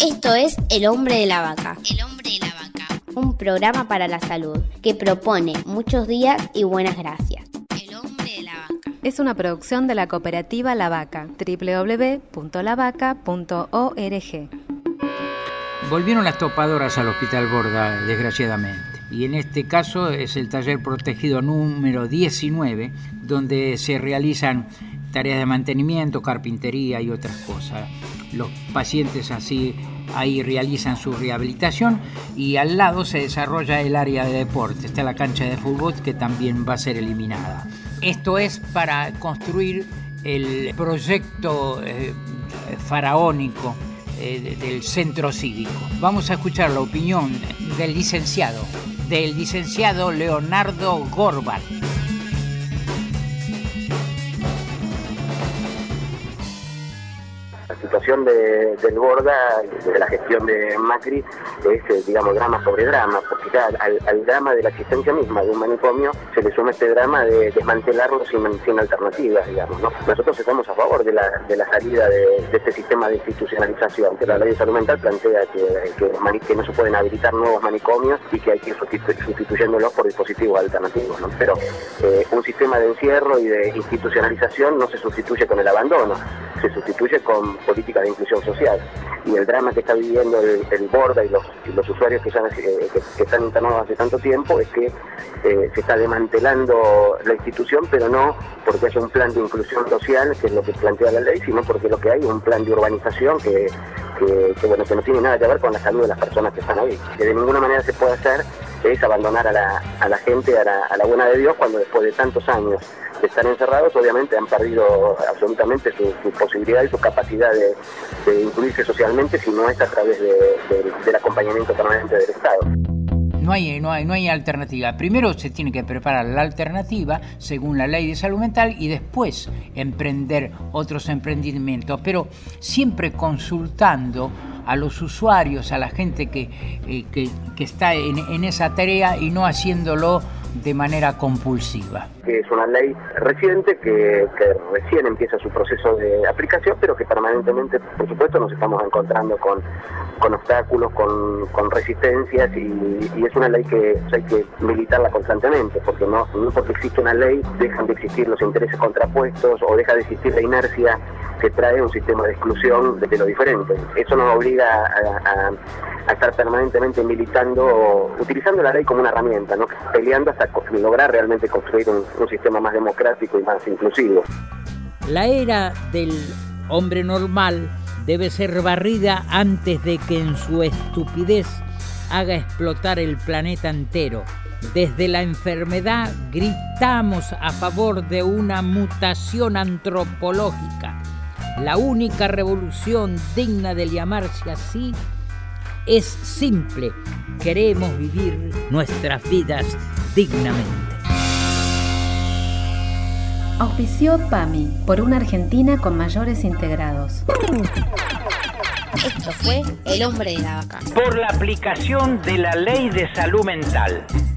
Esto es El Hombre de la Vaca. El Hombre de la Vaca. Un programa para la salud que propone muchos días y buenas gracias. El Hombre de la Vaca. Es una producción de la cooperativa La Vaca, www.lavaca.org. Volvieron las topadoras al Hospital Borda, desgraciadamente. Y en este caso es el taller protegido número 19, donde se realizan tareas de mantenimiento, carpintería y otras cosas. Los pacientes así ahí realizan su rehabilitación y al lado se desarrolla el área de deporte. Está la cancha de fútbol que también va a ser eliminada. Esto es para construir el proyecto faraónico del centro cívico. Vamos a escuchar la opinión del licenciado Leonardo Gorbat. La situación del Borda, de la gestión de Macri, es, drama sobre drama, porque ya al drama de la existencia misma de un manicomio se le suma este drama de desmantelarlo sin alternativas, digamos, ¿no? Nosotros estamos a favor de la salida de este sistema de institucionalización, que la ley de salud mental plantea que no se pueden habilitar nuevos manicomios y que hay que ir sustituyéndolos por dispositivos alternativos, ¿no? Pero un sistema de encierro y de institucionalización no se sustituye con el abandono, se sustituye con políticas de inclusión social. Y el drama que está viviendo el Borda y los usuarios que están internados hace tanto tiempo es que se está desmantelando la institución, pero no porque haya un plan de inclusión social, que es lo que plantea la ley, sino porque lo que hay es un plan de urbanización que no tiene nada que ver con la salud de las personas que están ahí. Que de ninguna manera se puede hacer es abandonar a la gente a la buena de Dios, cuando después de tantos años de estar encerrados, obviamente han perdido absolutamente su posibilidad y su capacidad de incluirse socialmente, si no es a través del acompañamiento permanente del Estado. No hay alternativa. Primero se tiene que preparar la alternativa según la ley de salud mental y después emprender otros emprendimientos, pero siempre consultando a los usuarios, a la gente que está en esa tarea y no haciéndolo de manera compulsiva. Que es una ley reciente que recién empieza su proceso de aplicación, pero que permanentemente, por supuesto, nos estamos encontrando con obstáculos, con resistencias, y es una ley que hay que militarla constantemente, porque no porque existe una ley dejan de existir los intereses contrapuestos o deja de existir la inercia que trae un sistema de exclusión de lo diferente. Eso nos obliga a estar permanentemente militando, utilizando la ley como una herramienta, ¿no? Peleando hasta lograr realmente construir un sistema más democrático y más inclusivo. La era del hombre normal debe ser barrida antes de que en su estupidez haga explotar el planeta entero. Desde la enfermedad gritamos a favor de una mutación antropológica. La única revolución digna de llamarse así es simple. Queremos vivir nuestras vidas dignamente. Auspició PAMI, por una Argentina con mayores integrados. Esto fue El Hombre de la Vaca. Por la aplicación de la Ley de Salud Mental.